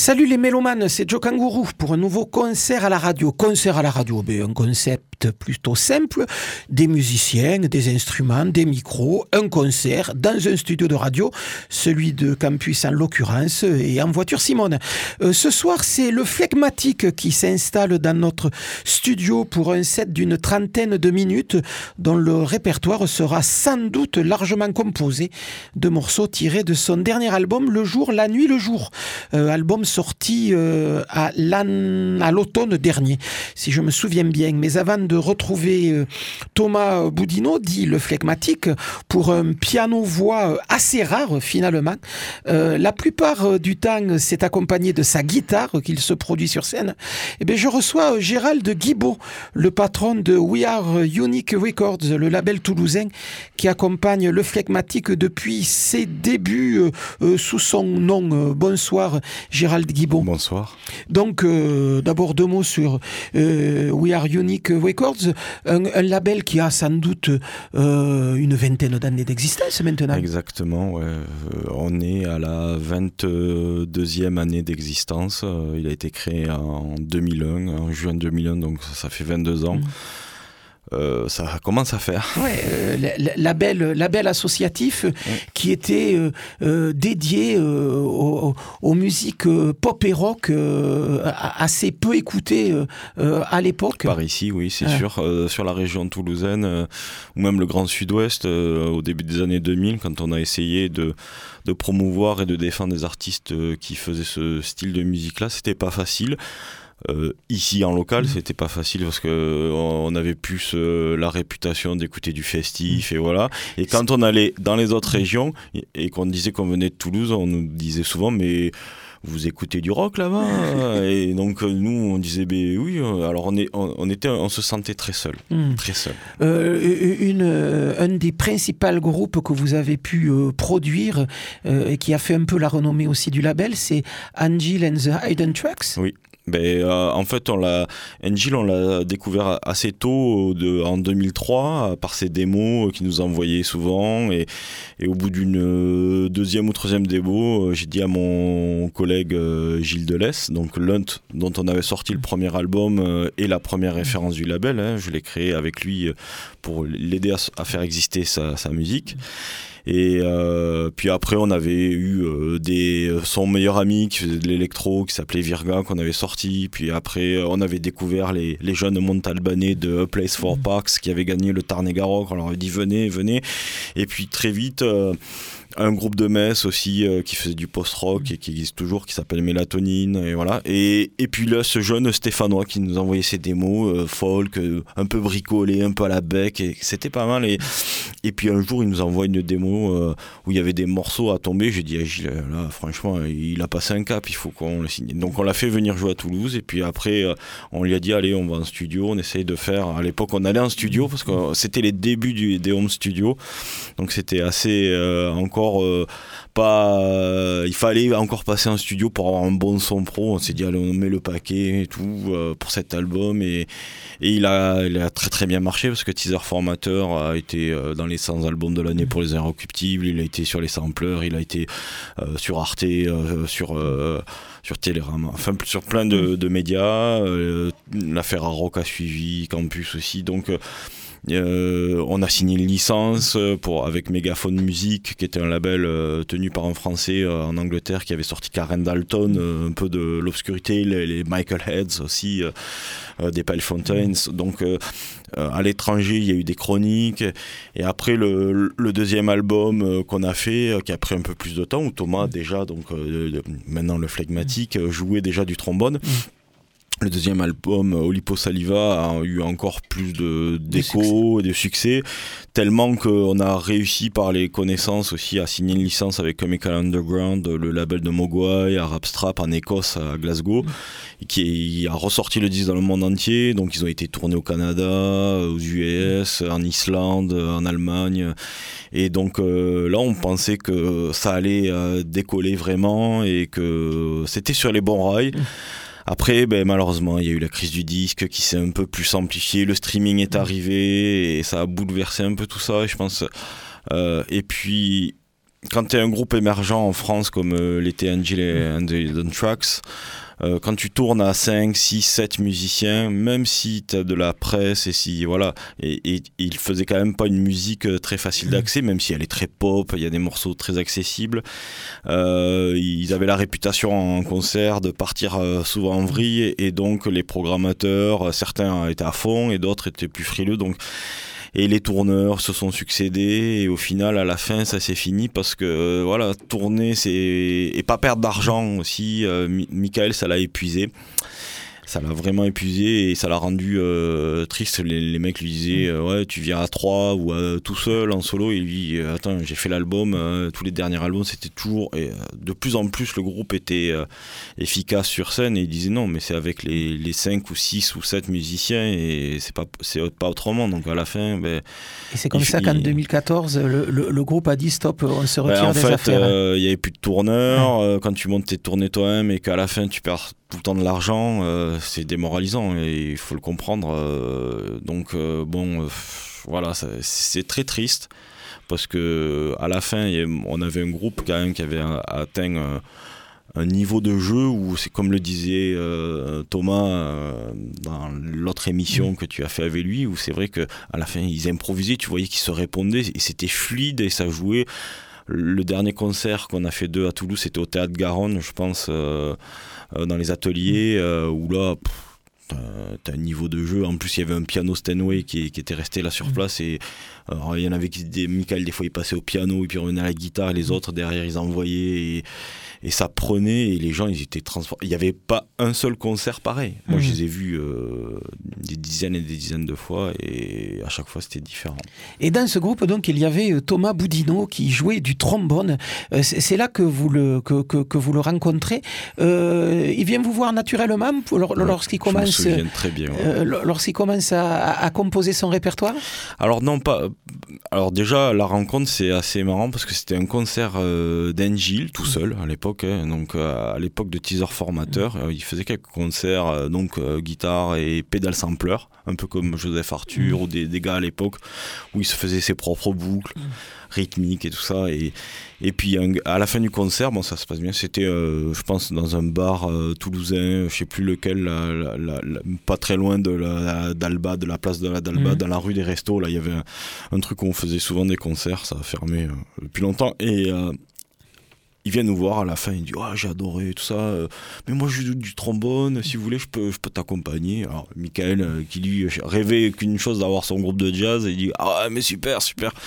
Salut les mélomanes, c'est Joe Kangourou pour un nouveau concert à la radio. Concert à la radio, un concept plutôt simple, des musiciens, des instruments, des micros, un concert dans un studio de radio, celui de Campus en l'occurrence, et en voiture Simone. Ce soir, c'est le Phlegmatique qui s'installe dans notre studio pour un set d'une trentaine de minutes dont le répertoire sera sans doute largement composé de morceaux tirés de son dernier album, Le Jour, la Nuit, le Jour. Album sorti à l'automne dernier, si je me souviens bien. Mais avant de retrouver Thomas Boudinot, dit le Phlegmatique, pour un piano-voix assez rare finalement. La plupart du temps, c'est accompagné de sa guitare qu'il se produit sur scène. Et bien, je reçois Gérald Guibaud, le patron de We Are Unique Records, le label toulousain qui accompagne le Phlegmatique depuis ses débuts sous son nom. Bonsoir Gérald Guibaud. Bonsoir. Donc, d'abord deux mots sur We Are Unique Records, un label qui a sans doute une vingtaine d'années d'existence maintenant. Exactement, ouais. On est à la 22e année d'existence. Il a été créé en 2001, en juin 2001, donc ça fait 22 ans. Ça commence à faire. Ouais, label associatif qui était dédié aux musiques pop et rock assez peu écoutées à l'époque. Par ici, oui, c'est sûr. Sur la région toulousaine, ou même le Grand Sud-Ouest, au début des années 2000, quand on a essayé de promouvoir et de défendre des artistes qui faisaient ce style de musique-là, c'était pas facile. Ici en local, c'était pas facile parce que on avait plus la réputation d'écouter du festif et voilà. Et quand on allait dans les autres régions et qu'on disait qu'on venait de Toulouse, on nous disait souvent mais vous écoutez du rock là-bas? Et donc nous on disait ben oui. Alors on se sentait très seul, très seul. Un des principaux groupes que vous avez pu produire et qui a fait un peu la renommée aussi du label, c'est Angel and the Hidden Tracks. Oui. En fait, Angel, on l'a découvert assez tôt, en 2003, par ses démos qu'il nous envoyait souvent. Et au bout d'une deuxième ou troisième démo, j'ai dit à mon collègue Gilles Delesse, donc l'un dont on avait sorti le premier album et la première référence du label, je l'ai créé avec lui pour l'aider à faire exister sa musique. Et puis après on avait eu son meilleur ami qui faisait de l'électro qui s'appelait Virga qu'on avait sorti, puis après on avait découvert les jeunes montalbanais de A Place for Parks qui avaient gagné le Tarn-et Garonne. On leur avait dit venez, et puis très vite un groupe de Metz aussi qui faisait du post-rock et qui existe toujours, qui s'appelle Mélatonine, et voilà. Et puis là, ce jeune Stéphanois qui nous envoyait ses démos folk, un peu bricolé, un peu à la bec, et c'était pas mal. Et puis un jour, il nous envoie une démo où il y avait des morceaux à tomber. J'ai dit, Gilles, là, franchement, il a passé un cap, il faut qu'on le signe. Donc on l'a fait venir jouer à Toulouse, et puis après, on lui a dit, allez, on va en studio, on essaye de faire. À l'époque, on allait en studio parce que c'était les débuts des home studios, donc c'était assez encore il fallait encore passer en studio pour avoir un bon son pro. On s'est dit allez, on met le paquet et tout pour cet album, et il a très très bien marché parce que Teaser Formateur a été dans les 100 albums de l'année pour les Inrecuptibles, il a été sur les sampleurs, il a été sur Arte, sur Télérama, enfin sur plein de médias. L'affaire Rock a suivi, Campus aussi, donc on a signé une licence avec Megaphone Music, qui était un label tenu par un Français en Angleterre qui avait sorti Karen Dalton, un peu de l'obscurité, les Michael Heads aussi, des Pale Fountains. Donc à l'étranger, il y a eu des chroniques. Et après le deuxième album qu'on a fait, qui a pris un peu plus de temps, où Thomas déjà, donc maintenant le Phlegmatique, jouait déjà du trombone. Le deuxième album, Olipo Saliva, a eu encore plus d'écho et de succès, tellement qu'on a réussi par les connaissances aussi à signer une licence avec Chemical Underground, le label de Mogwai, à Rapstrap en Écosse, à Glasgow, qui a ressorti le disque dans le monde entier. Donc ils ont été tournés au Canada, aux US, en Islande, en Allemagne. Et donc là, on pensait que ça allait décoller vraiment et que c'était sur les bons rails. Après, malheureusement, il y a eu la crise du disque qui s'est un peu plus amplifiée, le streaming est arrivé et ça a bouleversé un peu tout ça, je pense. Et puis, quand tu es un groupe émergent en France comme l'était Angel and the Hidden Tracks, quand tu tournes à 5, 6, 7 musiciens, même si tu as de la presse et ils faisaient quand même pas une musique très facile d'accès, même si elle est très pop, il y a des morceaux très accessibles. Ils avaient la réputation en concert de partir souvent en vrille, et donc les programmateurs, certains étaient à fond et d'autres étaient plus frileux. Et les tourneurs se sont succédés, et au final, à la fin, ça s'est fini parce que tourner, et pas perdre d'argent aussi. Michael, ça l'a épuisé. Ça l'a vraiment épuisé et ça l'a rendu triste. Les mecs lui disaient ouais, tu viens à 3 ou tout seul en solo, et lui attends, j'ai fait l'album, tous les derniers albums c'était toujours, et de plus en plus le groupe était efficace sur scène, et il disait non mais c'est avec les 5 ou 6 ou 7 musiciens et c'est pas autrement. Donc à la fin et c'est comme ça qu'en 2014 le groupe a dit stop, on se retire des affaires. Il n'y avait plus de tourneurs. Quand tu montes tes tournées toi-même et qu'à la fin tu perds tout le temps de l'argent, c'est démoralisant et il faut le comprendre. C'est très triste parce que à la fin on avait un groupe quand même qui avait atteint un niveau de jeu où c'est comme le disait Thomas dans l'autre émission que tu as fait avec lui, où c'est vrai que à la fin ils improvisaient, tu voyais qu'ils se répondaient et c'était fluide et ça jouait. Le dernier concert qu'on a fait à Toulouse, c'était au Théâtre Garonne, je pense, dans les ateliers, où là, t'as un niveau de jeu. En plus, il y avait un piano Steinway qui était resté là sur place. Et il y en avait Michael, des fois, il passait au piano, et puis il revenait à la guitare, et les autres, derrière, ils envoyaient. Et ça prenait, et les gens, ils étaient transportés. Il n'y avait pas un seul concert pareil. Moi, je les ai vus des dizaines et des dizaines de fois, et à chaque fois, c'était différent. Et dans ce groupe, donc, il y avait Thomas Boudinot qui jouait du trombone. C'est là que vous le rencontrez. Il vient vous voir naturellement lorsqu'il commence. Je me souviens très bien. Ouais. Lorsqu'il commence à composer son répertoire. Alors non, pas. Alors déjà, la rencontre, c'est assez marrant parce que c'était un concert d'Angel tout seul à l'époque. Donc à l'époque de Teaser Formateur, il faisait quelques concerts, guitare et pédale sampler, un peu comme Joseph Arthur ou des gars à l'époque où il se faisait ses propres boucles rythmiques et tout ça. Et puis à la fin du concert, ça se passe bien. C'était, je pense, dans un bar toulousain, je sais plus lequel, pas très loin de la place de la Dalba, dans la rue des Restos. Là, il y avait un truc où on faisait souvent des concerts. Ça a fermé depuis longtemps. Et il vient nous voir à la fin, il dit j'ai adoré tout ça, mais moi je joue du trombone, si vous voulez je peux t'accompagner. Alors Michael qui lui rêvait qu'une chose, d'avoir son groupe de jazz, il dit mais super.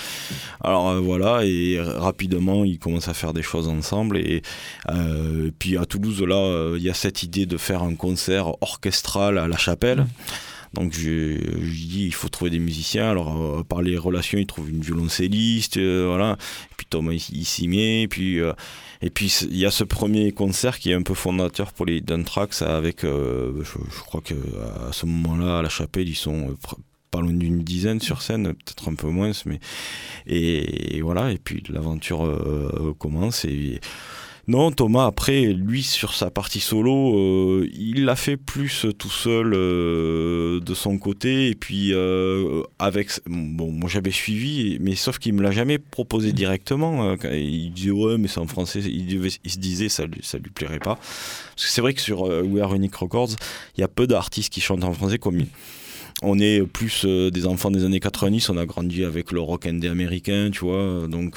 Alors voilà, et rapidement ils commencent à faire des choses ensemble, et puis à Toulouse là il y a cette idée de faire un concert orchestral à la Chapelle. Donc je dis il faut trouver des musiciens. Alors par les relations, il trouve une violoncelliste, voilà. Et puis Thomas il s'y met. Et puis il y a ce premier concert qui est un peu fondateur pour les Hidden Tracks avec, je crois que à ce moment-là à la Chapelle ils sont pas loin d'une dizaine sur scène, peut-être un peu moins, mais et voilà. Et puis l'aventure commence. Et non, Thomas, après, lui, sur sa partie solo, il l'a fait plus tout seul de son côté. Et puis, moi j'avais suivi, mais sauf qu'il me l'a jamais proposé directement. Il disait, ouais, mais c'est en français. Il se disait, ça lui plairait pas. Parce que c'est vrai que sur We Are Unique Records, il y a peu d'artistes qui chantent en français comme lui. On est plus des enfants des années 90, on a grandi avec le rock indé américain, tu vois, donc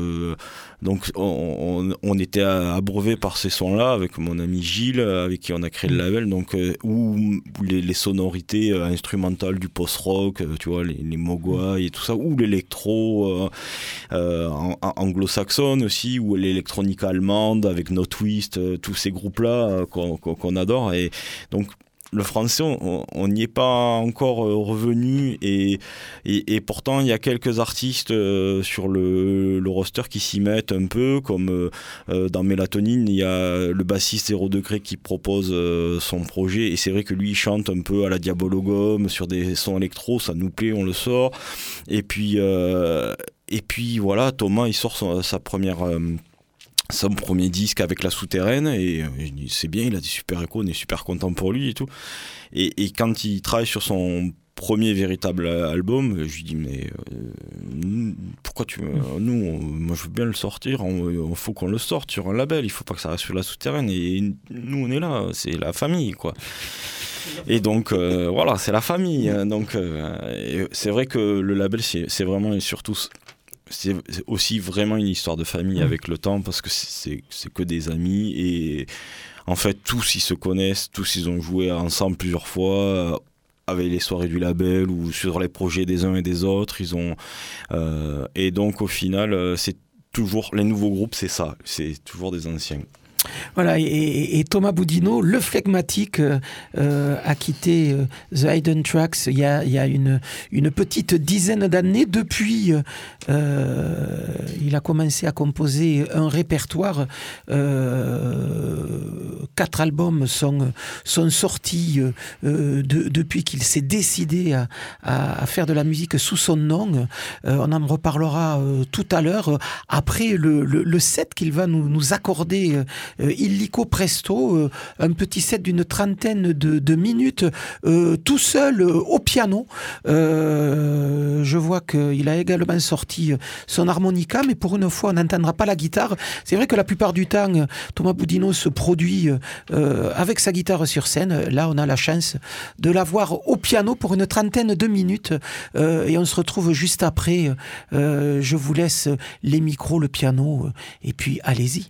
on était abreuvés par ces sons-là avec mon ami Gilles, avec qui on a créé le label, donc où les sonorités instrumentales du post-rock, tu vois, les Mogwai et tout ça, ou l'électro anglo-saxonne aussi, ou l'électronique allemande avec No Twist, tous ces groupes-là qu'on adore, et donc le français, on n'y est pas encore revenu, et pourtant il y a quelques artistes sur le roster qui s'y mettent un peu, comme dans Mélatonine, il y a le bassiste 0 Degré qui propose son projet, et c'est vrai que lui il chante un peu à la Diabologum sur des sons électro, ça nous plaît, on le sort, et puis voilà, Thomas il sort son premier disque avec La Souterraine, et c'est bien, il a des super échos, on est super content pour lui et tout, et quand il travaille sur son premier véritable album, je lui dis mais pourquoi moi je veux bien le sortir, il faut qu'on le sorte sur un label, il faut pas que ça reste sur la souterraine, et nous on est là, c'est la famille quoi. Et donc voilà, c'est la famille, donc c'est vrai que le label c'est vraiment et surtout c'est aussi vraiment une histoire de famille avec le temps, parce que c'est que des amis, et en fait tous ils se connaissent, tous ils ont joué ensemble plusieurs fois avec les soirées du label ou sur les projets des uns et des autres. Et donc au final c'est toujours les nouveaux groupes, c'est ça, c'est toujours des anciens. Voilà, et Thomas Boudinot, le flegmatique, a quitté The Hidden Tracks il y a une petite dizaine d'années. Depuis, il a commencé à composer un répertoire. 4 albums sont sortis depuis qu'il s'est décidé à faire de la musique sous son nom. On en reparlera tout à l'heure, après le set qu'il va nous accorder, illico presto, un petit set d'une trentaine de minutes, tout seul au piano. Je vois qu'il a également sorti son harmonica, mais pour une fois on n'entendra pas la guitare. C'est vrai que la plupart du temps Thomas Boudinot se produit avec sa guitare sur scène. Là on a la chance de l'avoir au piano pour une trentaine de minutes, et on se retrouve juste après. Je vous laisse les micros, le piano, et puis allez-y.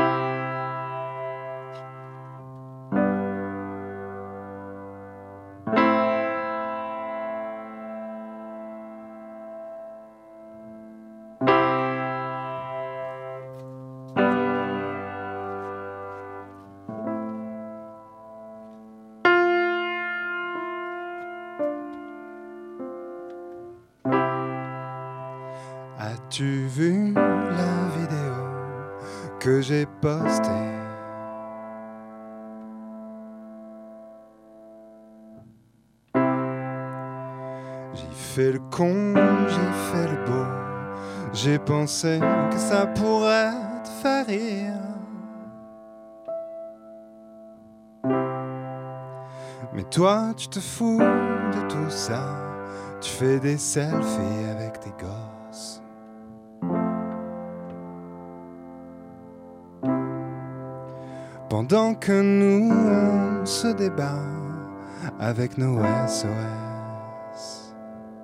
As-tu vu la vidéo que j'ai postée? J'ai fait le con, j'ai fait le beau, j'ai pensé que ça pourrait te faire rire. Mais toi, tu te fous de tout ça, tu fais des selfies avec tes gosses. Pendant que nous, on se débat avec nos SOS.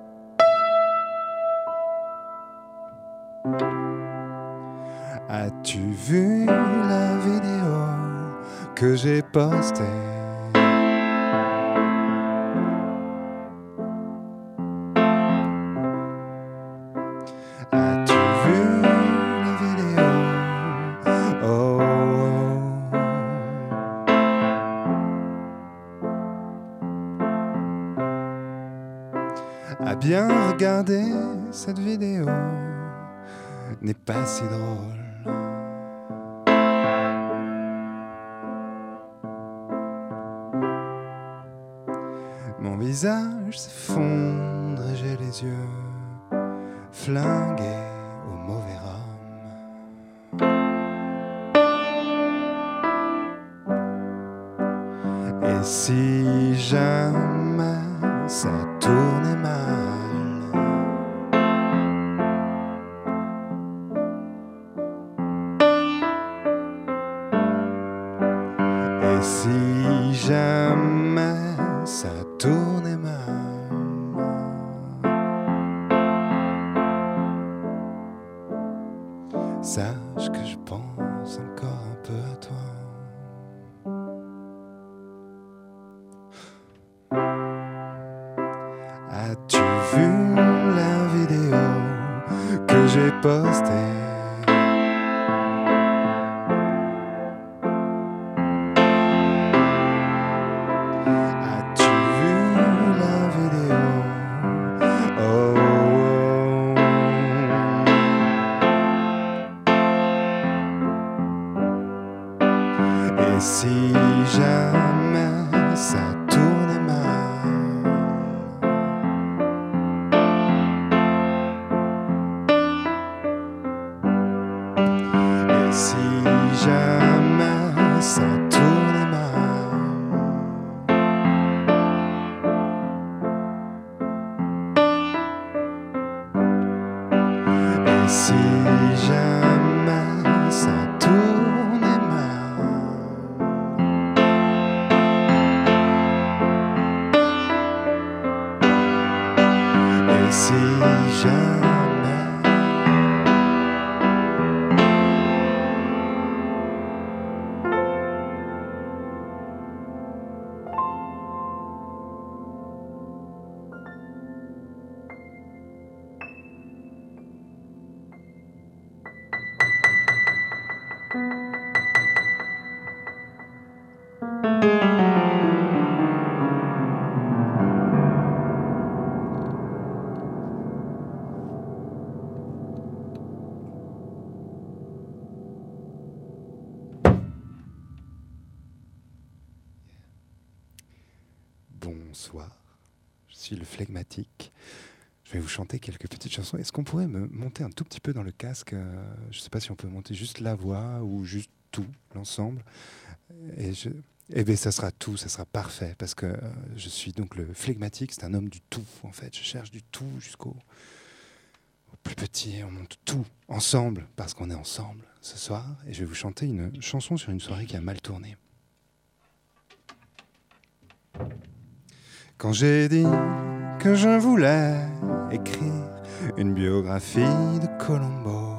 As-tu vu la vidéo que j'ai postée? À bien regarder cette vidéo n'est pas si drôle. Mon visage s'effondre et j'ai les yeux flingués au mauvais rhum. Et si jamais ça tournait mal, et si jamais ça tournait mal, sache que je pense encore un peu à toi. As-tu vu la vidéo que j'ai postée? As-tu vu la vidéo? Oh, oh. Et si jamais ça tournait mal, si jamais ça tournait mal, si jamais. Bonsoir, je suis le flegmatique. Je vais vous chanter quelques petites chansons. Est-ce qu'on pourrait me monter un tout petit peu dans le casque? Je ne sais pas si on peut monter juste la voix ou juste tout, l'ensemble. Eh bien, ça sera tout, ça sera parfait, parce que je suis donc le flegmatique, c'est un homme du tout, en fait. Je cherche du tout jusqu'au plus petit, on monte tout ensemble, parce qu'on est ensemble ce soir. Et je vais vous chanter une chanson sur une soirée qui a mal tourné. Quand j'ai dit que je voulais écrire une biographie de Colombo,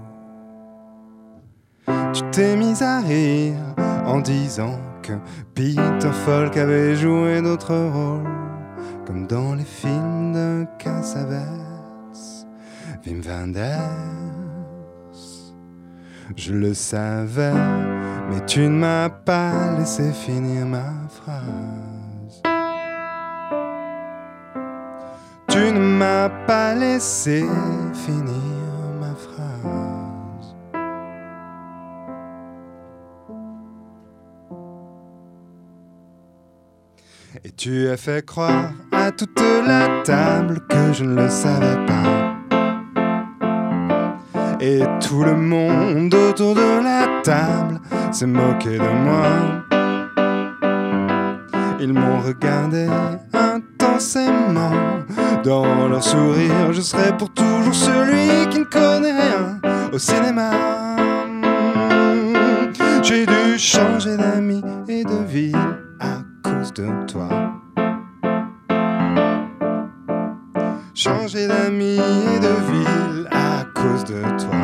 tu t'es mise à rire en disant que Peter Falk avait joué d'autres rôles, comme dans les films de Cassavetes, Wim Wenders. Je le savais, mais tu ne m'as pas laissé finir ma phrase. Tu ne m'as pas laissé finir ma phrase. Et tu as fait croire à toute la table que je ne le savais pas. Et tout le monde autour de la table s'est moqué de moi. Ils m'ont regardé intensément. Dans leur sourire, je serai pour toujours celui qui ne connaît rien au cinéma. J'ai dû changer d'amis et de ville à cause de toi. Changer d'amis et de ville à cause de toi.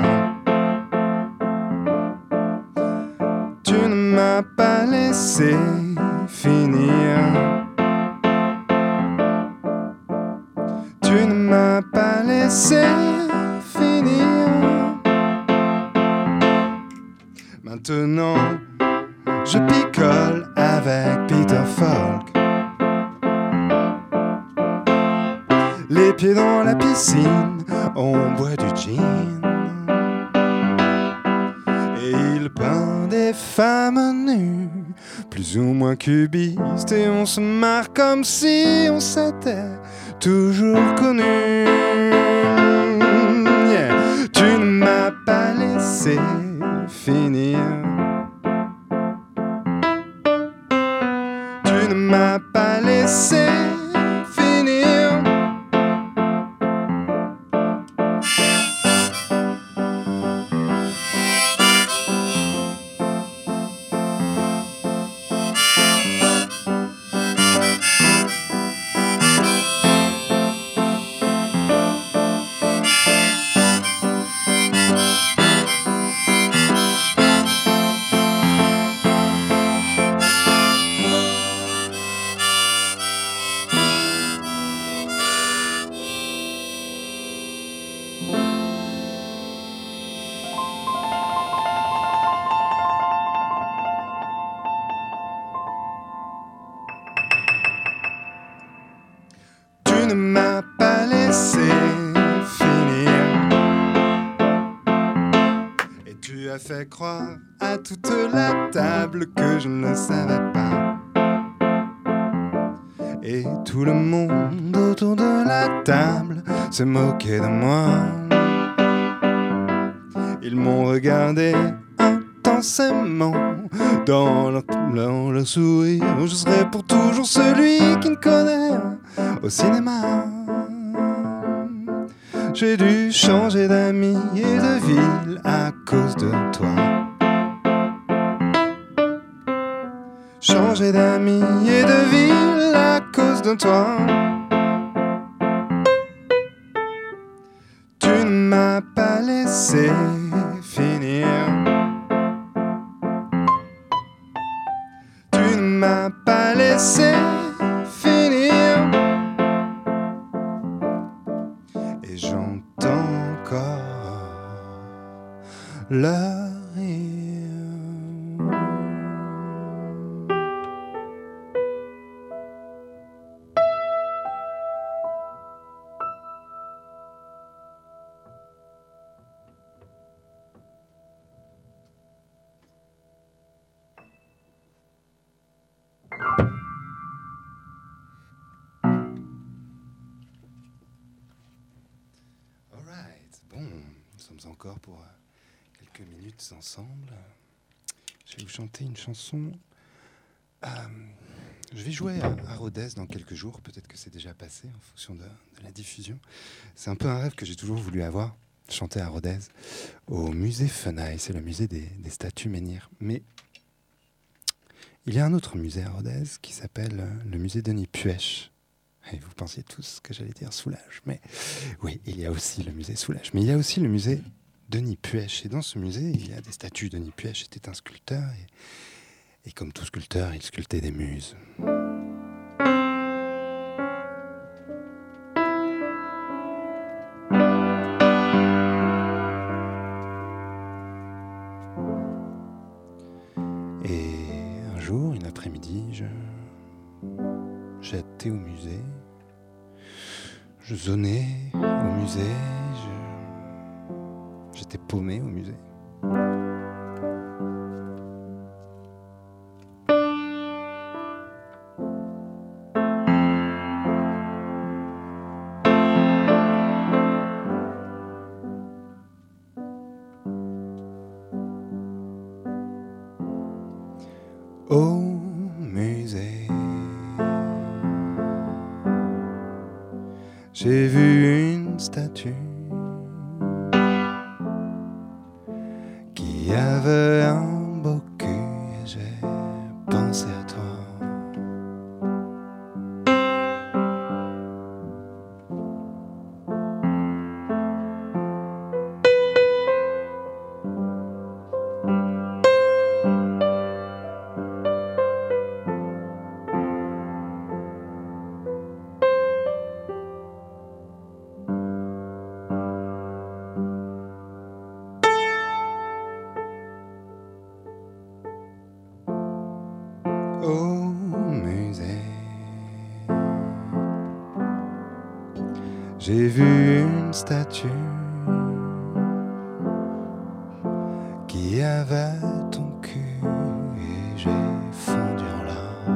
Tu ne m'as pas laissé finir. Tu ne m'as pas laissé finir. Maintenant, je picole avec Peter Falk. Les pieds dans la piscine, on boit du gin. Et il peint des femmes nues, plus ou moins cubistes, et on se marre comme si on s'était toujours connu. Yeah. Tu ne m'as pas laissé finir. Tu ne m'as pas laissé finir. Tu ne m'as pas laissé finir. Et tu as fait croire à toute la table que je ne le savais pas. Et tout le monde autour de la table se moquait de moi. Ils m'ont regardé intensément. Dans leur sourire, je serai pour toujours celui qui ne connaît rien au cinéma. J'ai dû changer d'amis et de ville à cause de toi. Changer d'amis et de ville à cause de toi. laissé finir. Tu ne m'as pas laissé finir. Et j'entends encore leur rire. Bon, nous sommes encore pour quelques minutes ensemble. Je vais vous chanter une chanson. Je vais jouer à Rodez dans quelques jours. Peut-être que c'est déjà passé en fonction de la diffusion. C'est un peu un rêve que j'ai toujours voulu avoir, chanter à Rodez au musée Fenaille. C'est le musée des statues menhirs. Mais il y a un autre musée à Rodez qui s'appelle le musée Denis Puech. Et vous pensiez tous que j'allais dire Soulages. Mais oui, il y a aussi le musée Soulages. Mais il y a aussi le musée Denis Puech. Et dans ce musée, il y a des statues. Denis Puech était un sculpteur. Et comme tout sculpteur, il sculptait des muses. Et un jour, une après-midi, j'étais au musée. Je zonais au musée. J'étais paumé au musée. Au musée, j'ai vu une statue qui avait un beau cul et j'ai pensé à toi. Au musée, j'ai vu une statue qui avait ton cul et j'ai fondu en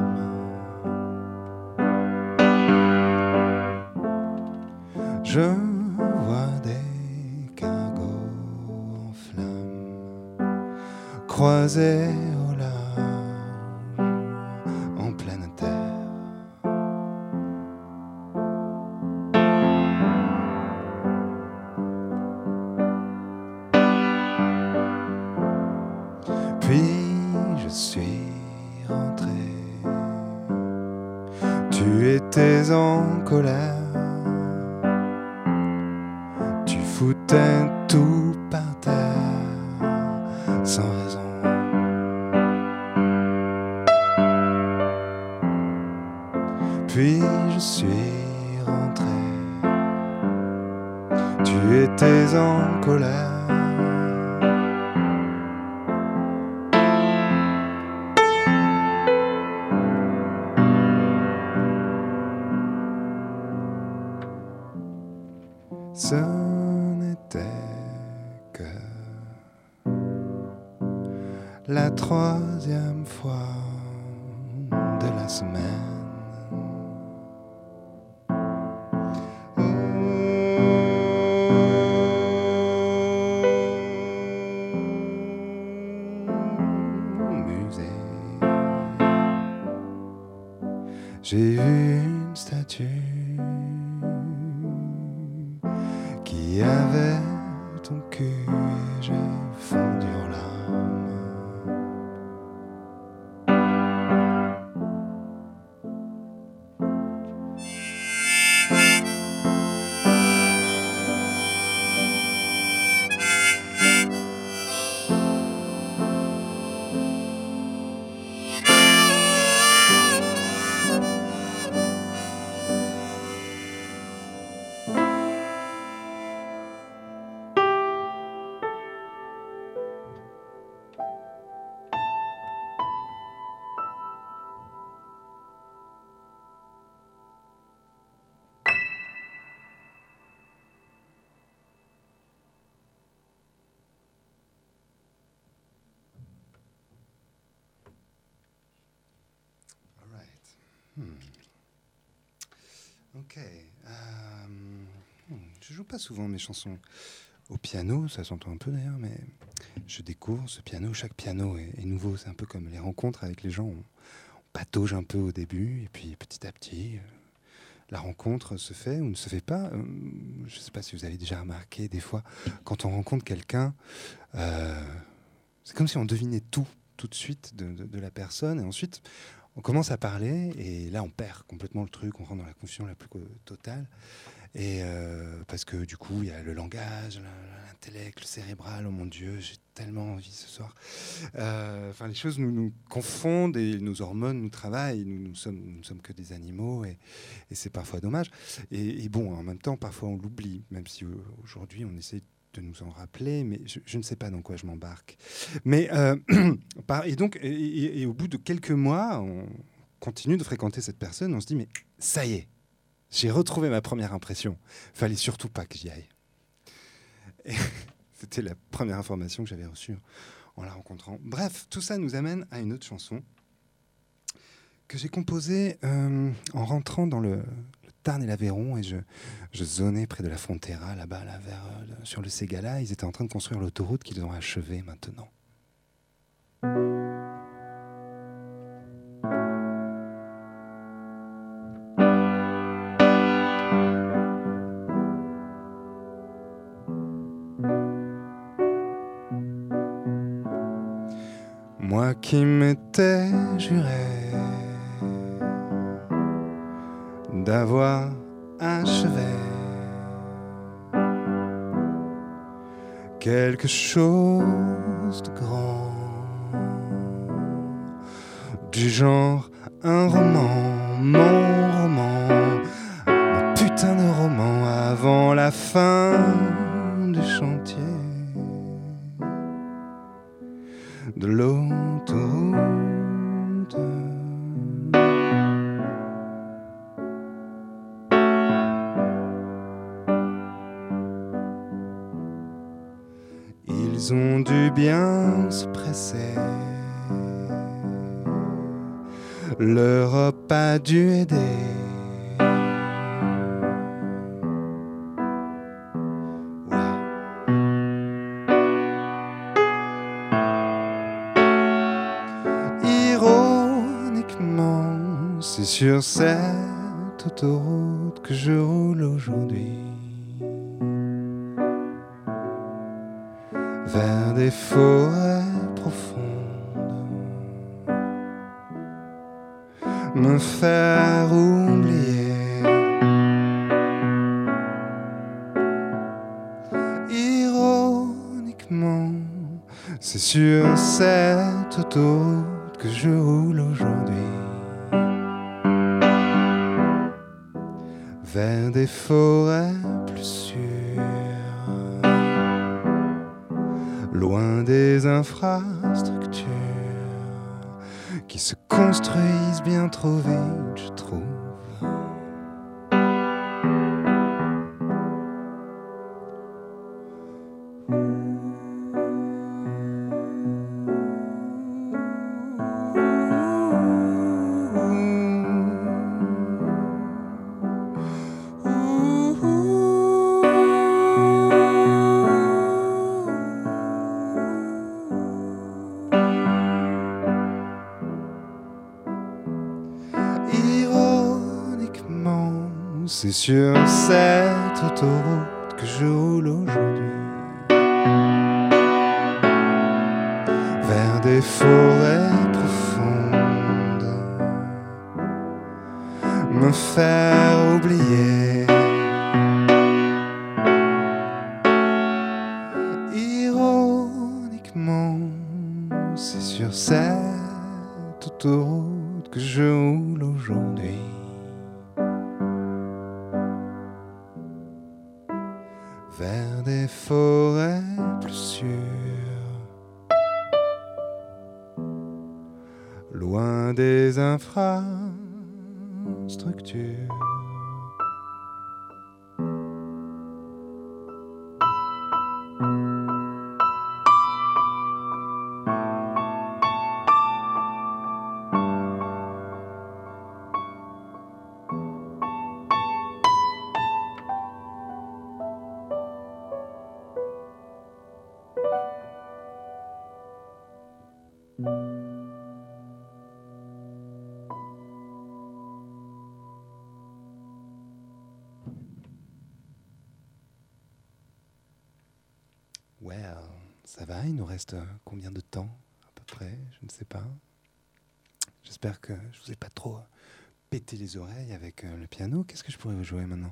larmes. Je vois des cargos en flammes croisés au large en pleine terre. Puis je suis rentré. Tu étais en colère. Tu foutais tout par terre sans raison. Puis je suis rentré. Tu étais en colère. Ce n'était que la troisième fois de la semaine. Au musée, j'ai vu une statue qui avait ton cul et j'ai fondu en larmes. Ok. Je joue pas souvent mes chansons au piano, ça s'entend un peu d'ailleurs, mais je découvre ce piano. Chaque piano est nouveau. C'est un peu comme les rencontres avec les gens. On patauge un peu au début, et puis petit à petit, la rencontre se fait ou ne se fait pas. Je ne sais pas si vous avez déjà remarqué, des fois, quand on rencontre quelqu'un, c'est comme si on devinait tout de suite de la personne, et ensuite on commence à parler, et là on perd complètement le truc, on rentre dans la confusion la plus totale, et parce que du coup il y a le langage, l'intellect, le cérébral. Oh mon Dieu, j'ai tellement envie ce soir. Les choses nous confondent, et nos hormones nous travaillent. Nous ne sommes que des animaux, et c'est parfois dommage. Et bon, en même temps, parfois on l'oublie, même si aujourd'hui on essaie de nous en rappeler, mais je ne sais pas dans quoi je m'embarque. Mais et au bout de quelques mois, on continue de fréquenter cette personne. On se dit, mais ça y est, j'ai retrouvé ma première impression. Fallait surtout pas que j'y aille. Et c'était la première information que j'avais reçue en la rencontrant. Bref, tout ça nous amène à une autre chanson que j'ai composée en rentrant dans le Tarn et l'Aveyron, et je zonais près de la Frontera, là-bas, sur le Ségala. Ils étaient en train de construire l'autoroute qu'ils ont achevée maintenant. Moi qui m'étais juré d'avoir achevé quelque chose de grand, du genre un roman, mon roman, mon putain de roman, avant la fin du chantier de l'autoroute. Ils ont dû bien se presser, l'Europe a dû aider. Ironiquement, c'est sur cette autoroute que je roule aujourd'hui, vers des forêts profondes, me faire oublier. Ironiquement, c'est sur cette autoroute que je roule aujourd'hui, vers des forêts plus sûres, loin des infrastructures qui se construisent bien trop vite, je trouve. C'est sur cette autoroute que je roule aujourd'hui, vers des forêts profondes, me faire oublier. Ironiquement, c'est sur cette autoroute que je roule aujourd'hui, vers des forêts plus sûres, loin des infrastructures. Ça va, il nous reste combien de temps à peu près? Je ne sais pas. J'espère que je vous ai pas trop pété les oreilles avec le piano. Qu'est-ce que je pourrais vous jouer maintenant?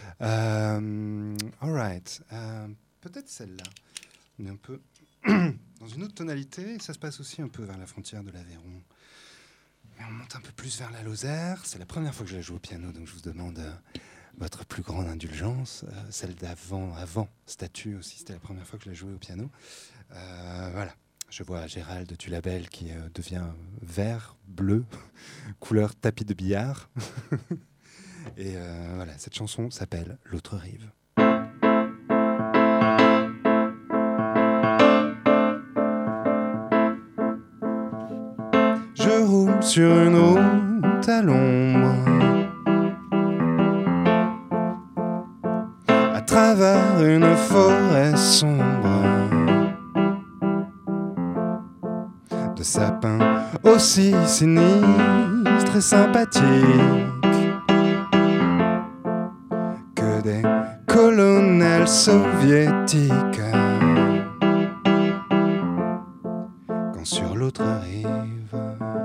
All right. Peut-être celle-là. On est un peu dans une autre tonalité. Ça se passe aussi un peu vers la frontière de l'Aveyron. Mais on monte un peu plus vers la Lozère. C'est la première fois que je la joue au piano, donc je vous demande votre plus grande indulgence. Celle avant Statue aussi, c'était la première fois que je la jouais au piano. Voilà. Je vois Gérald Tulabel qui devient vert, bleu, couleur tapis de billard. Et voilà, cette chanson s'appelle « L'autre rive ». Je roule sur une route à l'ombre, à travers une forêt sombre, de sapins aussi sinistres et sympathiques que des colonels soviétiques. Quand sur l'autre rive,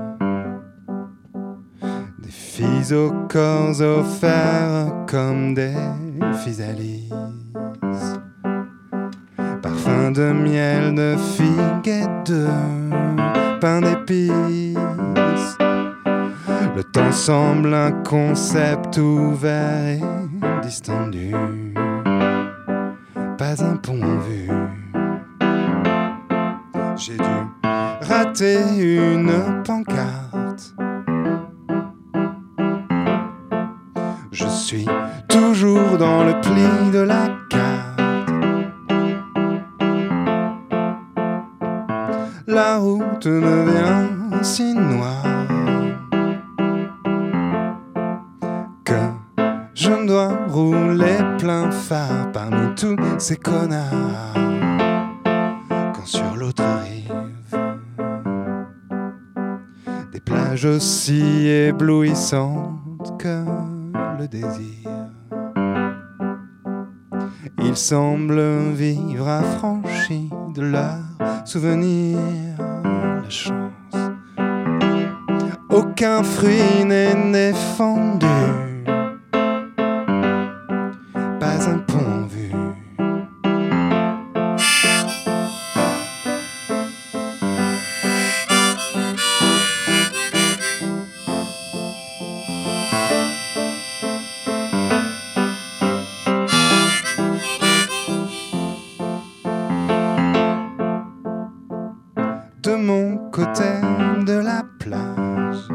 des filles aux corps offerts comme des physalis, parfum de miel, de figues et de pain d'épices. Le temps semble un concept ouvert et distendu, pas un pont en vue. J'ai dû rater une pancarte. Je suis toujours dans le pli de la carte. La route devient si noire que je dois rouler plein phare parmi tous ces connards. Quand sur l'autre rive, des plages aussi éblouissantes que le désir, ils semblent vivre affranchis de leurs souvenirs. La chance, aucun fruit n'est défendu, pas un pont en vue. De mon côté de la plage,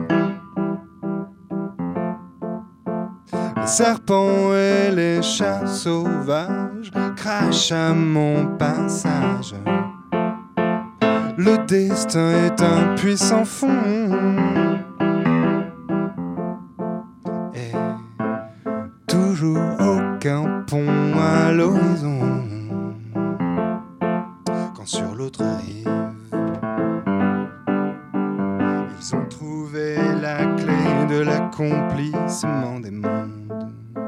les serpents et les chats sauvages crachent à mon passage. Le destin est un puissant fond et toujours aucun pont à l'horizon. Quand sur l'autre rive, ils ont trouvé la clé de l'accomplissement des mondes.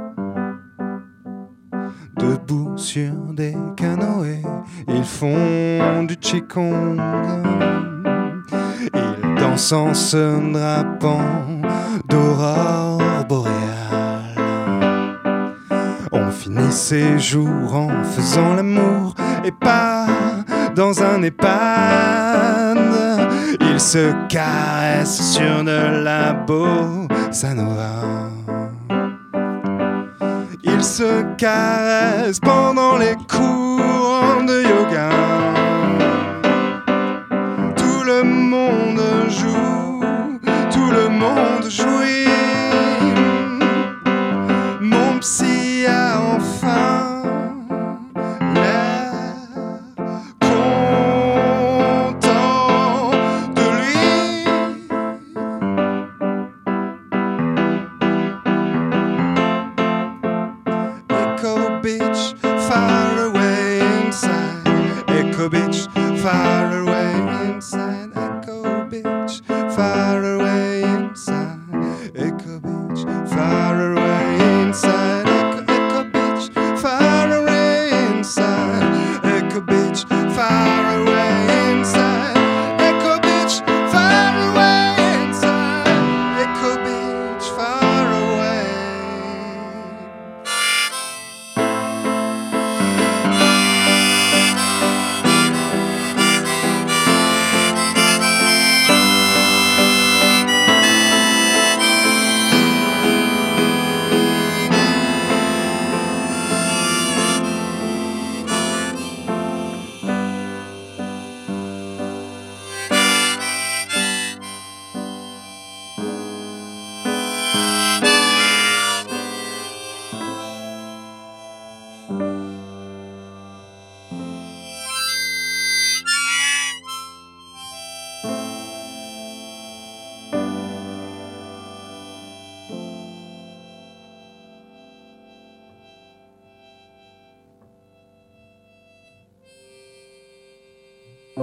Debout sur des canoës, ils font du qigong. Ils dansent en se drapant d'aurore boréale. On finit ses jours en faisant l'amour et pas dans un EHPAD. Ils se caressent sur de la bossa nova. Ils se caressent pendant les cours de yoga. Tout le monde joue, tout le monde jouit. Mon psy a enfin l'air content de lui. Echo Beach, far away inside. Echo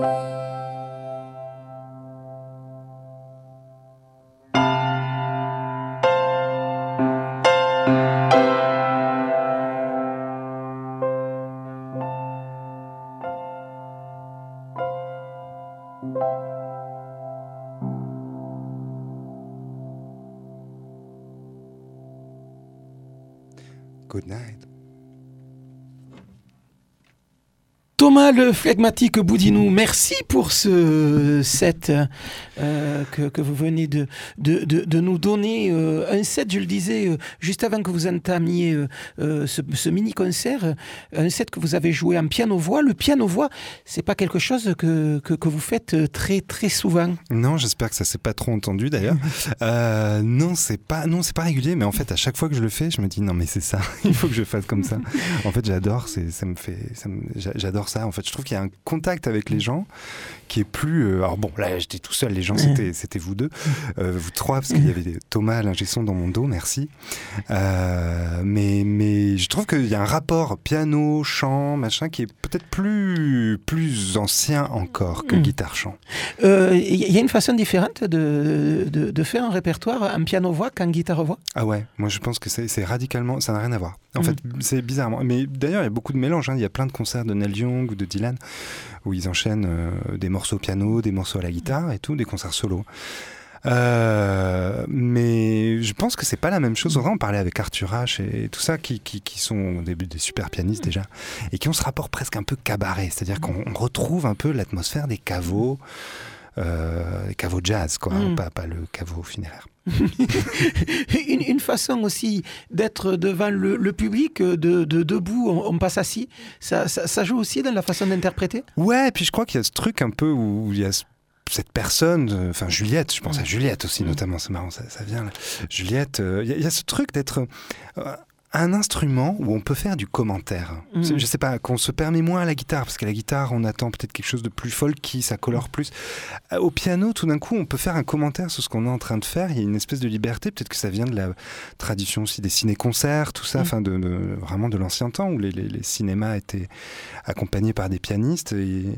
Good night. Thomas le flegmatique Boudinou, merci pour ce set que vous venez de nous donner. Un set, je le disais, juste avant que vous entamiez ce mini-concert, un set que vous avez joué en piano-voix. Le piano-voix, c'est pas quelque chose que vous faites très, très souvent. Non, j'espère que ça s'est pas trop entendu d'ailleurs. Non, c'est pas régulier, mais en fait, à chaque fois que je le fais, je me dis non, mais c'est ça, il faut que je fasse comme ça. En fait, j'adore, j'adore ça. En fait, je trouve qu'il y a un contact avec les gens qui est plus... alors bon, là, j'étais tout seul, les gens, c'était vous deux, vous trois, parce qu'il y avait Thomas, l'ingé son dans mon dos, merci. Mais je trouve qu'il y a un rapport piano, chant, machin, qui est peut-être plus ancien encore que guitare-chant. Il y a une façon différente de faire un répertoire en piano-voix qu'en guitare-voix. Ah ouais, moi je pense que c'est radicalement... Ça n'a rien à voir. En fait, c'est bizarrement... Mais d'ailleurs, il y a beaucoup de mélanges. Il y a plein de concerts de Neil Young ou de Dylan où ils enchaînent des morceaux piano, des morceaux à la guitare et tout, des concerts solo. Mais je pense que c'est pas la même chose. On parlait avec Arthur H et tout ça qui sont des super pianistes déjà et qui ont ce rapport presque un peu cabaret, c'est-à-dire qu'on retrouve un peu l'atmosphère des caveaux jazz, quoi, pas le caveau funéraire. une façon aussi d'être devant le public, debout, on passe assis, ça joue aussi dans la façon d'interpréter. Ouais, et puis je crois qu'il y a ce truc un peu où il y a cette personne, enfin Juliette, je pense à Juliette aussi notamment, c'est marrant, ça vient là. Juliette, il y a ce truc d'être un instrument où on peut faire du commentaire. Je sais pas, qu'on se permet moins à la guitare, parce qu'à la guitare, on attend peut-être quelque chose de plus folky, ça colore plus. Au piano, tout d'un coup, on peut faire un commentaire sur ce qu'on est en train de faire. Il y a une espèce de liberté, peut-être que ça vient de la tradition aussi des ciné-concerts, tout ça, enfin vraiment de l'ancien temps, où les cinémas étaient accompagnés par des pianistes.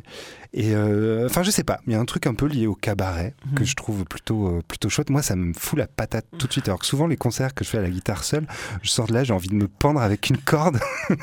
Enfin, je sais pas, il y a un truc un peu lié au cabaret que je trouve plutôt chouette. Moi, ça me fout la patate tout de suite. Alors que souvent, les concerts que je fais à la guitare seule, je sors de là, j'ai envie de me pendre avec une corde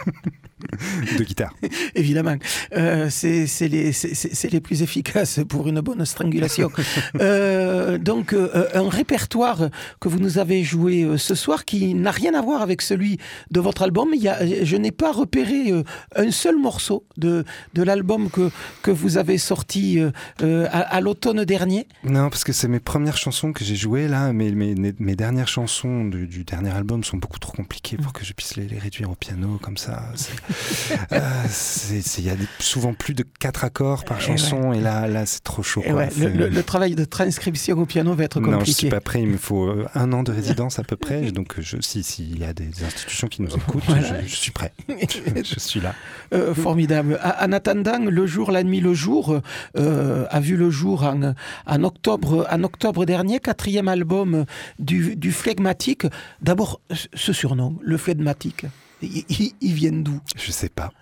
de guitare. Évidemment, c'est les plus efficaces pour une bonne strangulation. Donc, un répertoire que vous nous avez joué ce soir qui n'a rien à voir avec celui de votre album. Je n'ai pas repéré un seul morceau de l'album que vous avez sorti à l'automne dernier. Non, parce que c'est mes premières chansons que j'ai jouées là. Mes dernières chansons du dernier album sont beaucoup trop compliquées pour que je puisse les réduire au piano comme ça. Il y a souvent plus de 4 accords par chanson, et là c'est trop chaud. Quoi. Le travail de transcription au piano va être compliqué. Non, je suis pas prêt, il me faut 1 an de résidence à peu près, donc s'il y a des institutions qui nous écoutent, je suis prêt, je suis là. Formidable. En attendant, Le jour, la nuit, le jour a vu le jour en octobre dernier, 4e album du Flegmatique. D'abord, ce surnom, le Flegmatique. Ils viennent d'où ? Je sais pas.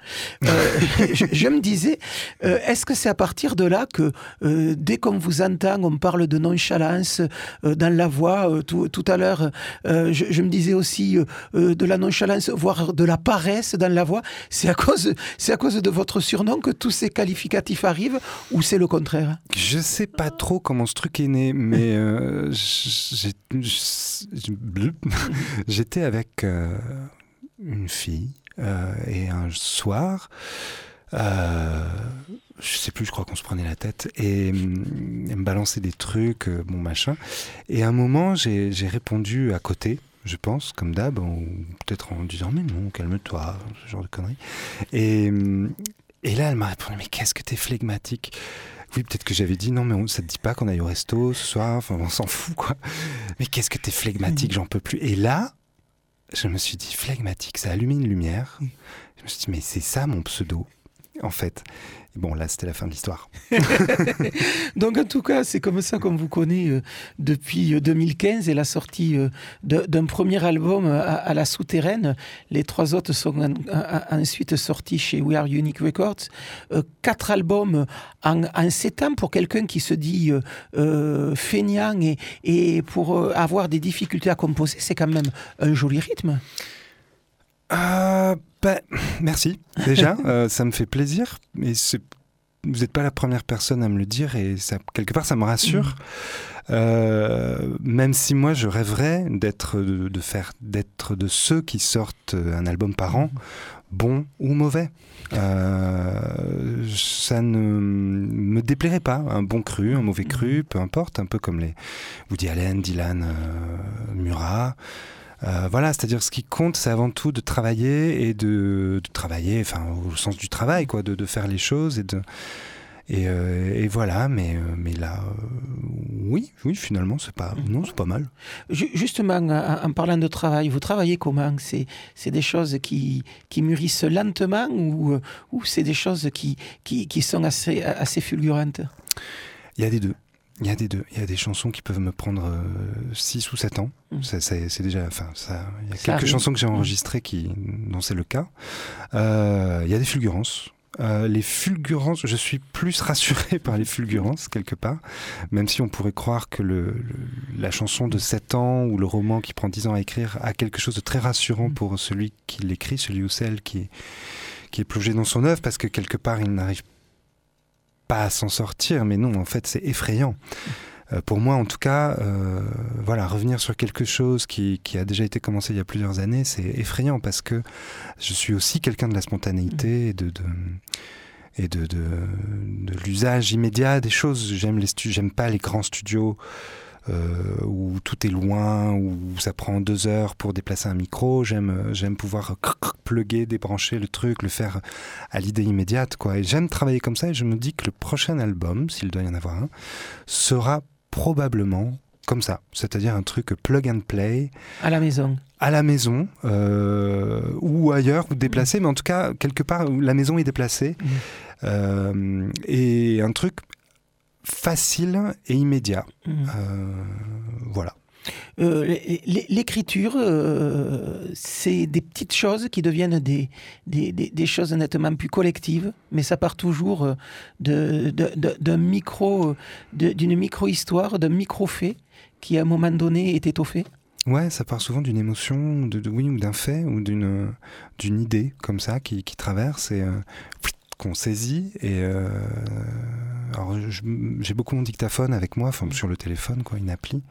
Je me disais, est-ce que c'est à partir de là que dès qu'on vous entend, on parle de nonchalance dans la voix tout à l'heure, je me disais aussi de la nonchalance, voire de la paresse dans la voix. C'est à cause de votre surnom que tous ces qualificatifs arrivent, ou c'est le contraire ? Je sais pas trop comment ce truc est né, mais j'étais avec une fille et un soir je sais plus, je crois qu'on se prenait la tête et elle me balançait des trucs machin, et à un moment j'ai répondu à côté, je pense, comme d'hab, ou peut-être en disant mais non, calme-toi, ce genre de conneries, et là elle m'a répondu mais qu'est-ce que t'es flegmatique. Oui, peut-être que j'avais dit non, mais ça te dit pas qu'on aille au resto ce soir, enfin on s'en fout quoi, mais qu'est-ce que t'es flegmatique, j'en peux plus. Et là je me suis dit flegmatique, ça a allumé une lumière. Je me suis dit mais c'est ça mon pseudo. en fait. Et bon, là, c'était la fin de l'histoire. Donc en tout cas, c'est comme ça qu'on vous connaît depuis 2015 et la sortie d'un premier album à la souterraine. Les 3 autres sont ensuite sortis chez We Are Unique Records. 4 albums en 7 ans pour quelqu'un qui se dit feignant et pour avoir des difficultés à composer, c'est quand même un joli rythme. Merci, déjà, ça me fait plaisir. Et vous n'êtes pas la première personne à me le dire et ça, quelque part, ça me rassure. Même si moi, je rêverais d'être de ceux qui sortent un album par an, bon ou mauvais. Ça ne me déplairait pas. Un bon cru, un mauvais cru, peu importe. Un peu comme les Woody Allen, Dylan, Murat. Voilà, c'est-à-dire ce qui compte, c'est avant tout de travailler et de travailler, enfin au sens du travail, quoi, de faire les choses et voilà, mais là, oui, finalement, c'est pas mal. Justement, en parlant de travail, vous travaillez comment ? C'est des choses qui mûrissent lentement ou c'est des choses qui sont assez fulgurantes ? Il y a des deux. Il y a des chansons qui peuvent me prendre 6 ou 7 ans. C'est déjà, il y a quelques chansons que j'ai enregistrées dont c'est le cas. Il y a des fulgurances. Les fulgurances, je suis plus rassuré par les fulgurances quelque part, même si on pourrait croire que la chanson de 7 ans ou le roman qui prend 10 ans à écrire a quelque chose de très rassurant pour celui qui l'écrit, celui ou celle qui est plongé dans son œuvre, parce que quelque part il n'arrive pas à s'en sortir, mais non, en fait, c'est effrayant. Pour moi, en tout cas, voilà, revenir sur quelque chose qui a déjà été commencé il y a plusieurs années, c'est effrayant parce que je suis aussi quelqu'un de la spontanéité et de l'usage immédiat des choses. J'aime pas les grands studios où tout est loin, où ça prend 2 heures pour déplacer un micro. J'aime pouvoir plugger, débrancher le truc, le faire à l'idée immédiate, quoi. Et j'aime travailler comme ça et je me dis que le prochain album, s'il doit y en avoir un, sera probablement comme ça. C'est-à-dire un truc plug and play. À la maison, ou ailleurs, ou déplacé, mais en tout cas, quelque part où la maison est déplacée. Et un truc facile et immédiat. Voilà. L'écriture, c'est des petites choses qui deviennent des choses nettement plus collectives, mais ça part toujours d'un d'une micro-histoire, d'un micro-fait qui à un moment donné est étoffé. Ouais, ça part souvent d'une émotion, oui, ou d'un fait, ou d'une idée comme ça qui traverse et qu'on saisit. Et alors j'ai beaucoup mon dictaphone avec moi, sur le téléphone, quoi, une appli.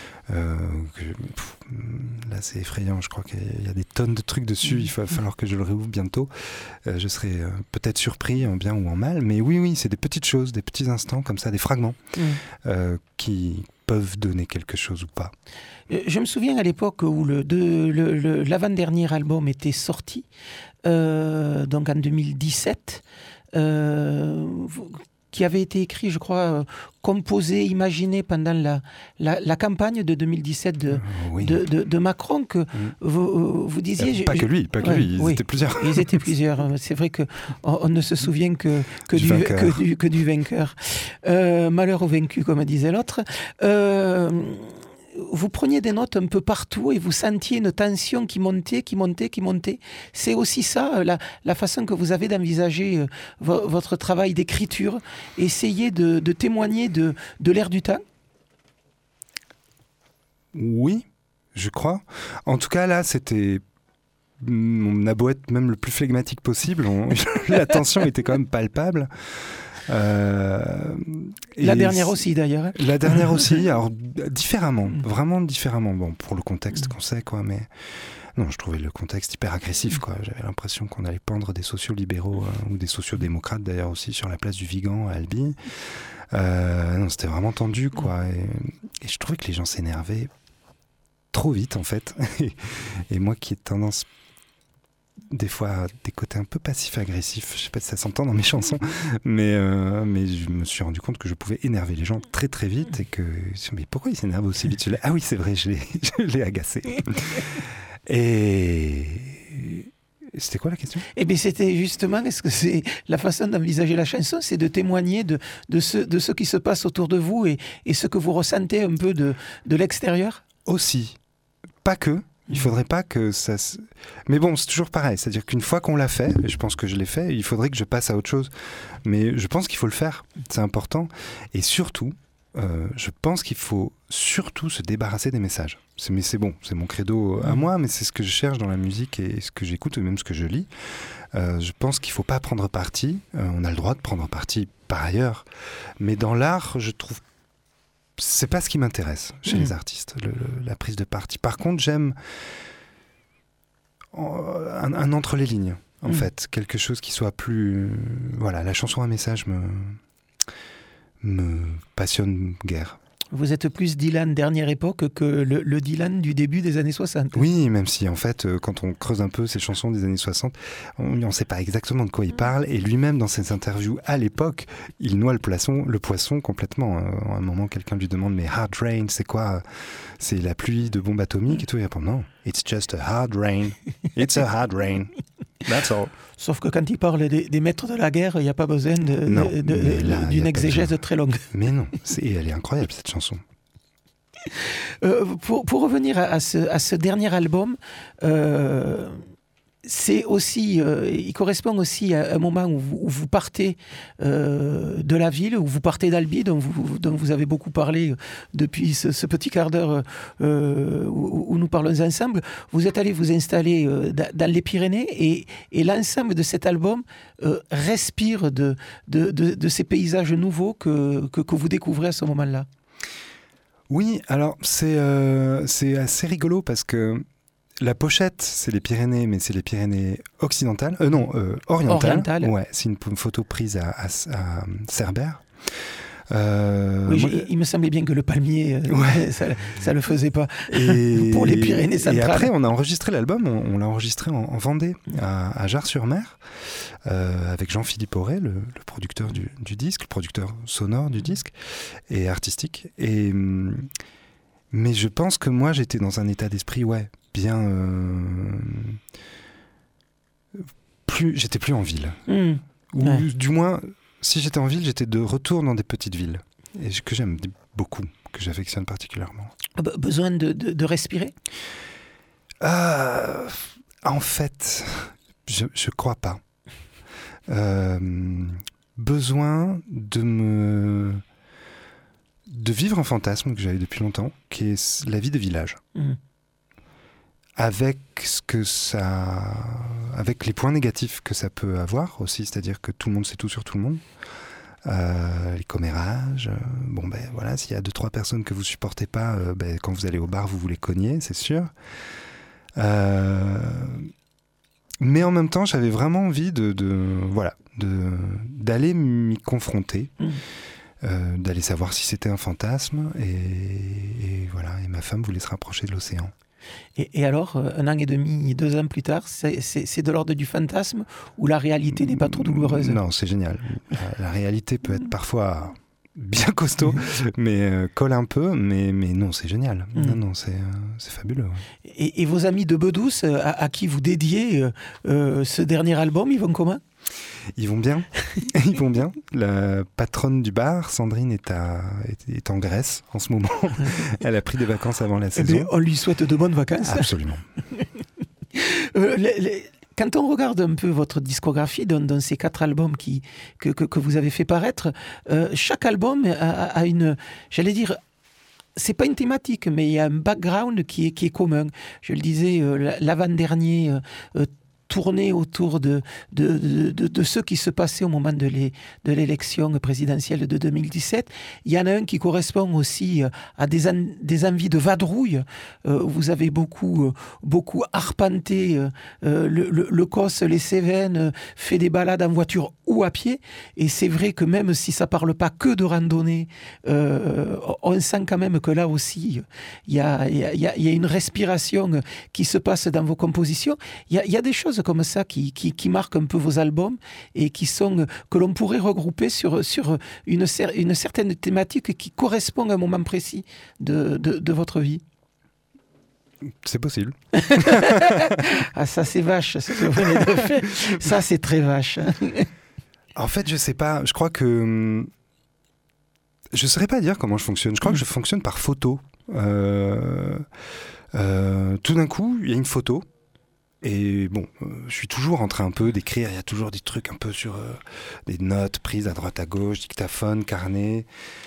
Là c'est effrayant, je crois qu'il y a des tonnes de trucs dessus, il va falloir que je le réouvre bientôt. Je serai peut-être surpris en bien ou en mal, mais oui, c'est des petites choses, des petits instants comme ça, des fragments qui peuvent donner quelque chose ou pas. Je me souviens à l'époque où l'avant-dernier album était sorti, donc en 2017, qui avait été écrit, je crois, composé, imaginé pendant la campagne de 2017 de Macron, que vous disiez... Pas que lui, ils étaient plusieurs. Ils étaient plusieurs. C'est vrai qu'on ne se souvient que du vainqueur. Malheur au vaincu, comme disait l'autre. Vous preniez des notes un peu partout et vous sentiez une tension qui montait. C'est aussi ça, la façon que vous avez d'envisager votre travail d'écriture. Essayer de témoigner de l'air du temps. Oui, je crois. En tout cas, là, c'était... On a beau être même le plus flegmatique possible, la tension était quand même palpable. La dernière aussi d'ailleurs. La dernière aussi, alors différemment, vraiment différemment. Bon, pour le contexte qu'on sait, quoi, mais non, je trouvais le contexte hyper agressif, quoi. J'avais l'impression qu'on allait pendre des sociaux-libéraux ou des sociaux-démocrates d'ailleurs aussi sur la place du Vigan à Albi. Non, c'était vraiment tendu, quoi. Et je trouvais que les gens s'énervaient trop vite, en fait. Et moi qui ai tendance des fois des côtés un peu passifs-agressifs, je sais pas si ça s'entend dans mes chansons, mais je me suis rendu compte que je pouvais énerver les gens très très vite et que mais pourquoi ils s'énervent aussi vite? Ah oui, c'est vrai, je l'ai agacé. Et C'était quoi la question ? Eh bien, c'était justement, est-ce que c'est la façon d'envisager la chanson, c'est de témoigner de ce qui se passe autour de vous et ce que vous ressentez un peu de l'extérieur ? Aussi. Pas que. Il faudrait pas que ça... Mais bon, c'est toujours pareil. C'est-à-dire qu'une fois qu'on l'a fait, et je pense que je l'ai fait, il faudrait que je passe à autre chose. Mais je pense qu'il faut le faire. C'est important. Et surtout, je pense qu'il faut surtout se débarrasser des messages. Mais c'est bon, c'est mon credo à moi, mais c'est ce que je cherche dans la musique et ce que j'écoute et même ce que je lis. Je pense qu'il ne faut pas prendre parti. On a le droit de prendre parti par ailleurs. Mais dans l'art, je trouve c'est pas ce qui m'intéresse chez les artistes, la prise de parti. Par contre, j'aime un entre les lignes, en fait. Quelque chose qui soit plus... Voilà, la chanson à message me passionne guère. Vous êtes plus Dylan dernière époque que le Dylan du début des années 60. Oui, même si en fait, quand on creuse un peu ces chansons des années 60, on ne sait pas exactement de quoi il parle. Et lui-même, dans ses interviews à l'époque, il noie le poisson complètement. À un moment, quelqu'un lui demande « Mais hard rain, c'est quoi ? C'est la pluie de bombes atomiques ?» et tout. Il répond « Non, it's just a hard rain. It's a hard rain. That's all. » Sauf que quand il parle des maîtres de la guerre, il n'y a pas besoin d'une exégèse très longue. Mais non, elle est incroyable cette chanson. Pour revenir à ce dernier album, c'est aussi, il correspond aussi à un moment où vous partez de la ville, où vous partez d'Albi, dont vous avez beaucoup parlé depuis ce petit quart d'heure où nous parlons ensemble. Vous êtes allé vous installer dans les Pyrénées et l'ensemble de cet album respire de ces paysages nouveaux que vous découvrez à ce moment-là. Oui, alors c'est assez rigolo parce que la pochette, c'est les Pyrénées, mais c'est les Pyrénées occidentales. Orientales. Ouais, c'est une photo prise à Cerbère. Il me semblait bien que le palmier, ça le faisait pas. Pour les Pyrénées centrales. Et après, on a enregistré l'album, on l'a enregistré en Vendée, à Jars-sur-Mer, avec Jean-Philippe Auré, le producteur du disque, le producteur sonore du disque et artistique. Mais je pense que moi, j'étais dans un état d'esprit, bien... j'étais plus en ville. Ou du moins, si j'étais en ville, j'étais de retour dans des petites villes. Et que j'aime beaucoup, que j'affectionne particulièrement. Besoin de respirer ? En fait, je crois pas. Besoin de vivre un fantasme que j'avais depuis longtemps, qui est la vie de village. Avec avec les points négatifs que ça peut avoir aussi, c'est-à-dire que tout le monde sait tout sur tout le monde, les commérages, s'il y a 2-3 personnes que vous supportez pas, quand vous allez au bar vous les cognez, c'est sûr. Mais en même temps, j'avais vraiment envie d'aller m'y confronter. D'aller savoir si c'était un fantasme et ma femme voulait se rapprocher de l'océan. Et alors, 1 an et demi, 2 ans plus tard, c'est de l'ordre du fantasme ou la réalité n'est pas trop douloureuse ? Non, c'est génial. La réalité peut être parfois bien costaud, mais colle un peu, mais non, c'est génial. Non, c'est fabuleux. Ouais. Et vos amis de Bedouce, à qui vous dédiez ce dernier album, ils vont comment ? Ils vont bien. Ils vont bien. La patronne du bar, Sandrine, est en Grèce en ce moment. Elle a pris des vacances avant la saison. On lui souhaite de bonnes vacances. Absolument. Quand on regarde un peu votre discographie dans ces 4 albums que vous avez fait paraître, chaque album a une, j'allais dire, c'est pas une thématique, mais il y a un background qui est commun. Je le disais, l'avant-dernier tourné autour de ce qui se passait au moment de l'élection présidentielle de 2017. Il y en a un qui correspond aussi à des envies de vadrouille. Vous avez beaucoup arpenté le Causse, les Cévennes, fait des balades en voiture ou à pied. Et c'est vrai que même si ça parle pas que de randonnée, on sent quand même que là aussi, il y a une respiration qui se passe dans vos compositions. Il y a des choses comme ça qui marquent un peu vos albums et que l'on pourrait regrouper sur une certaine thématique qui correspond à un moment précis de votre vie. C'est possible. Ah, ça c'est vache, ce que vous venez de faire. Ça c'est très vache. En fait, je sais pas. Je crois que je ne saurais pas dire comment je fonctionne. Je crois que je fonctionne par photo. Tout d'un coup, il y a une photo. Et bon, je suis toujours en train un peu d'écrire. Il y a toujours des trucs un peu sur des notes prises à droite à gauche, dictaphone, carnet,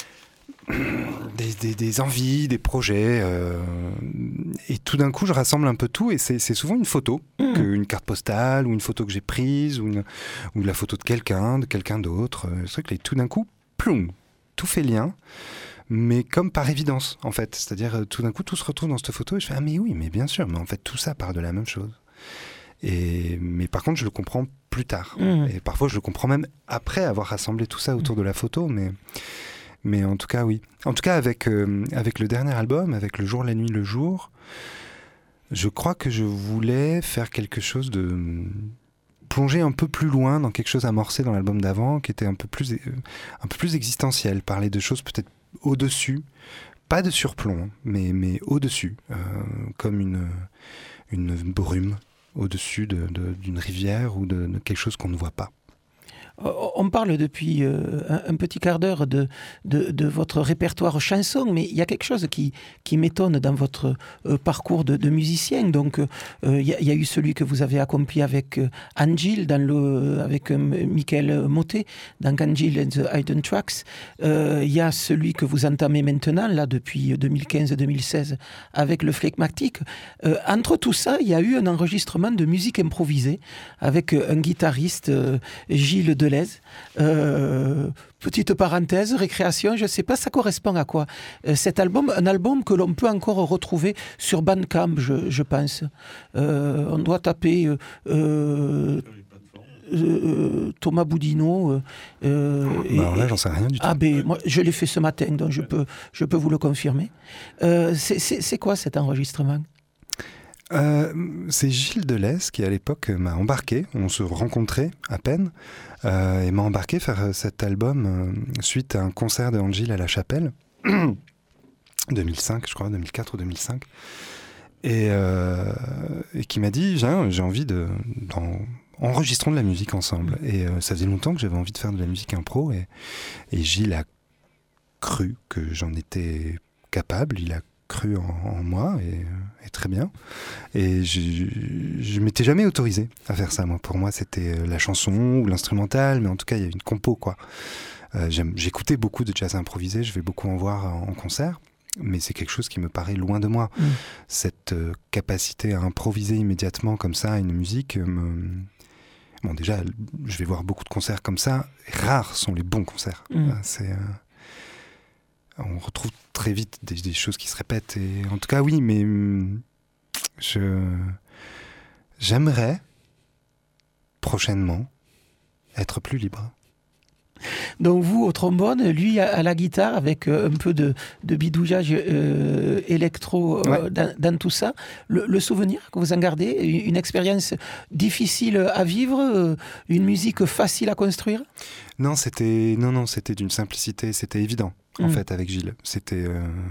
des envies, des projets. Et tout d'un coup, je rassemble un peu tout. Et c'est souvent une photo, une carte postale, ou une photo que j'ai prise, ou la photo de quelqu'un d'autre. C'est vrai que tout d'un coup, ploum, tout fait lien. Mais comme par évidence, en fait. C'est-à-dire, tout d'un coup, tout se retrouve dans cette photo. Et je fais, ah mais oui, mais bien sûr. Mais en fait, tout ça part de la même chose. Mais par contre, je le comprends plus tard. Et parfois, je le comprends même après avoir rassemblé tout ça autour de la photo. Mais en tout cas, oui. En tout cas, avec le dernier album, avec Le jour, la nuit, le jour, je crois que je voulais faire quelque chose de... plonger un peu plus loin dans quelque chose amorcé dans l'album d'avant, qui était un peu plus existentiel, parler de choses peut-être au-dessus, pas de surplomb, mais au-dessus, comme une brume au-dessus d'une rivière ou de quelque chose qu'on ne voit pas. On parle depuis un petit quart d'heure de votre répertoire chanson, mais il y a quelque chose qui m'étonne dans votre parcours de musicien. Donc, il y a eu celui que vous avez accompli avec Anne-Gilles, avec Michael Motet, dans Anne-Gilles and the Hidden Tracks. Il y a celui que vous entamez maintenant, là, depuis 2015-2016, avec le Phlegmatique. Entre tout ça, il y a eu un enregistrement de musique improvisée avec un guitariste, Gilles Deleuze. Petite parenthèse, récréation, je ne sais pas, ça correspond à quoi cet album, un album que l'on peut encore retrouver sur Bandcamp, je pense. On doit taper Thomas Boudinot. Alors là, j'en sais rien du tout. Ah ben, moi, je l'ai fait ce matin, donc je peux vous le confirmer. C'est quoi cet enregistrement ? C'est Gilles Deleuze qui à l'époque m'a embarqué, on se rencontrait à peine, et m'a embarqué faire cet album suite à un concert de Anne-Gilles à la Chapelle, 2005 je crois, 2004 ou 2005, et qui m'a dit j'ai envie enregistrons de la musique ensemble, et ça faisait longtemps que j'avais envie de faire de la musique impro, et Gilles a cru que j'en étais capable, il a cru en moi, et très bien. Et je m'étais jamais autorisé à faire ça. Moi, pour moi, c'était la chanson ou l'instrumental, mais en tout cas, il y avait une compo, quoi. J'écoutais beaucoup de jazz improvisé, je vais beaucoup en voir en concert, mais c'est quelque chose qui me paraît loin de moi. Cette capacité à improviser immédiatement comme ça une musique Bon, déjà, je vais voir beaucoup de concerts comme ça. Rares sont les bons concerts. On retrouve très vite des choses qui se répètent. Et en tout cas, oui, mais j'aimerais prochainement être plus libre. Donc vous au trombone, lui à la guitare, avec un peu de bidouillage électro dans tout ça. Le souvenir que vous en gardez, une expérience difficile à vivre, une musique facile à construire ? Non, c'était d'une simplicité, c'était évident en fait avec Gilles. C'était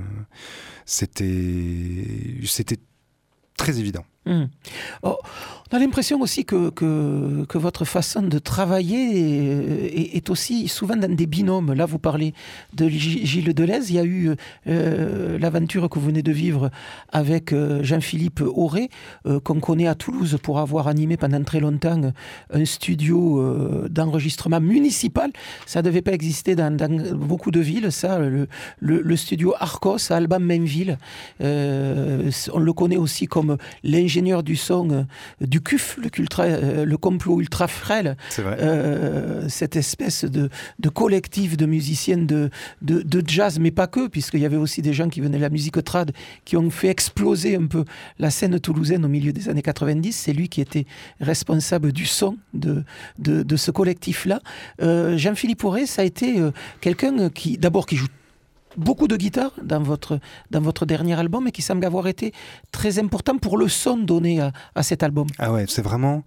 très évident. Oh, on a l'impression aussi que votre façon de travailler est aussi souvent dans des binômes. Là, vous parlez de Gilles Deleuze. Il y a eu l'aventure que vous venez de vivre avec Jean-Philippe Auré, qu'on connaît à Toulouse pour avoir animé pendant très longtemps un studio d'enregistrement municipal. Ça ne devait pas exister dans beaucoup de villes, ça, le studio Arcos à Alban-Mainville. On le connaît aussi comme l'ingénieur du son du CUF, le complot ultra frêle, cette espèce de collectif de musiciens de jazz, mais pas que, puisqu'il y avait aussi des gens qui venaient de la musique trad, qui ont fait exploser un peu la scène toulousaine au milieu des années 90. C'est lui qui était responsable du son de ce collectif-là. Jean-Philippe Auré, ça a été quelqu'un qui joue beaucoup de guitare dans votre dernier album, et qui semble avoir été très important pour le son donné à cet album. Ah ouais, c'est vraiment...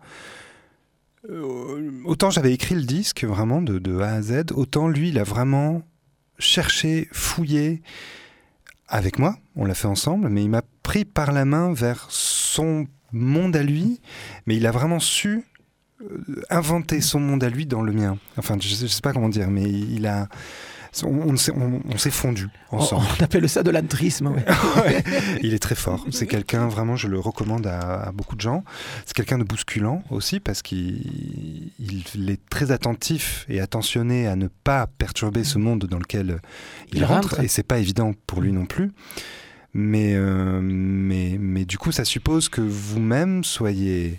autant j'avais écrit le disque vraiment de A à Z, autant lui il a vraiment cherché, fouillé, avec moi, on l'a fait ensemble, mais il m'a pris par la main vers son monde à lui, mais il a vraiment su inventer son monde à lui dans le mien. Enfin, je sais pas comment dire, mais on s'est fondus ensemble. On appelle ça de l'antrisme. Ouais. Ouais, il est très fort. C'est quelqu'un, vraiment, je le recommande à beaucoup de gens. C'est quelqu'un de bousculant aussi, parce qu'il est très attentif et attentionné à ne pas perturber ce monde dans lequel il rentre. Et c'est pas évident pour lui non plus. Mais du coup, ça suppose que vous-même soyez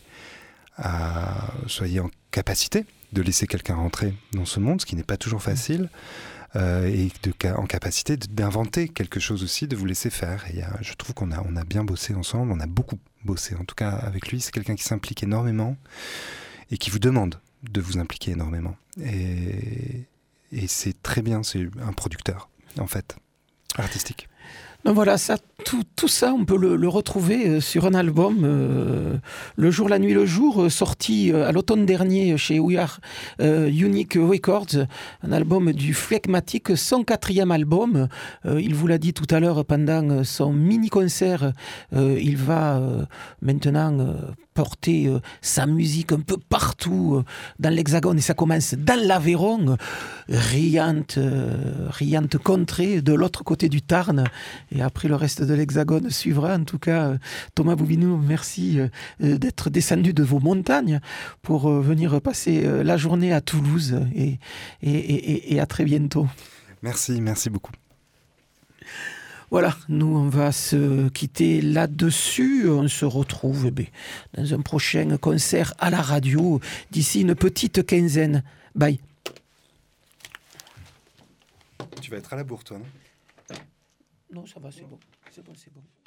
en capacité de laisser quelqu'un rentrer dans ce monde, ce qui n'est pas toujours facile, et en capacité d'inventer quelque chose aussi, de vous laisser faire. Et je trouve qu'on a bien bossé ensemble, on a beaucoup bossé, en tout cas avec lui. C'est quelqu'un qui s'implique énormément et qui vous demande de vous impliquer énormément. Et c'est très bien, c'est un producteur, en fait, artistique. Donc voilà, ça, tout ça, on peut le retrouver sur un album, Le jour, la nuit, le jour, sorti à l'automne dernier chez We Are Unique Records, un album du Phlegmatique, son 4e album. Il vous l'a dit tout à l'heure, pendant son mini-concert, il va maintenant porter sa musique un peu partout dans l'Hexagone, et ça commence dans l'Aveyron, riante contrée de l'autre côté du Tarn. Et après, le reste de l'Hexagone suivra. En tout cas, Thomas Boubinou, merci d'être descendu de vos montagnes pour venir passer la journée à Toulouse. Et à très bientôt. Merci beaucoup. Voilà, nous, on va se quitter là-dessus. On se retrouve dans un prochain concert à la radio d'ici une petite quinzaine. Bye. Tu vas être à la bourre, toi, non ? Non, ça va, c'est bon. C'est bon.